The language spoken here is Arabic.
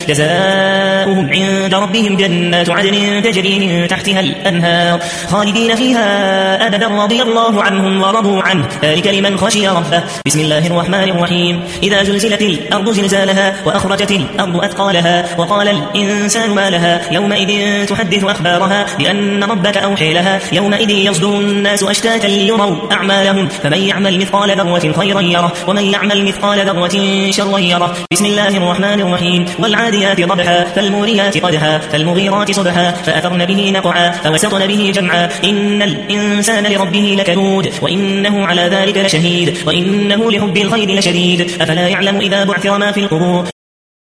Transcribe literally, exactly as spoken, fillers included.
جزاؤهم عند ربهم جنات عدن تجري من تحتها الأنهار خالدين فيها أبدا رضي الله عنهم ورضوا عنه ذلك لمن خشي ربه. بسم الله الرحمن الرحيم. إذا زلزلت الأرض زلزالها وأخرجت الأرض أثقالها وقال الإنسان ما لها يومئذ تحدث أخبارها بأن ربك أوحي لها يومئذ يصدر الناس أشتاتا ليروا أعمالهم فمن يعمل مثقال ذرة خيرا يره ومن يعمل مثقال ذرة شرا يره. بسم الله الرحمن الرحيم. والعاديات ضبحا فالموريات قدحا فالمغيرات صبحا فأثرن به نقعا فوسطن به جمعا إن الإنسان لربه لكنود وإنه على ذلك لشهيد وإنه لحب الخير لشديد. أفلا يعلم إذا بعثر ما في القبور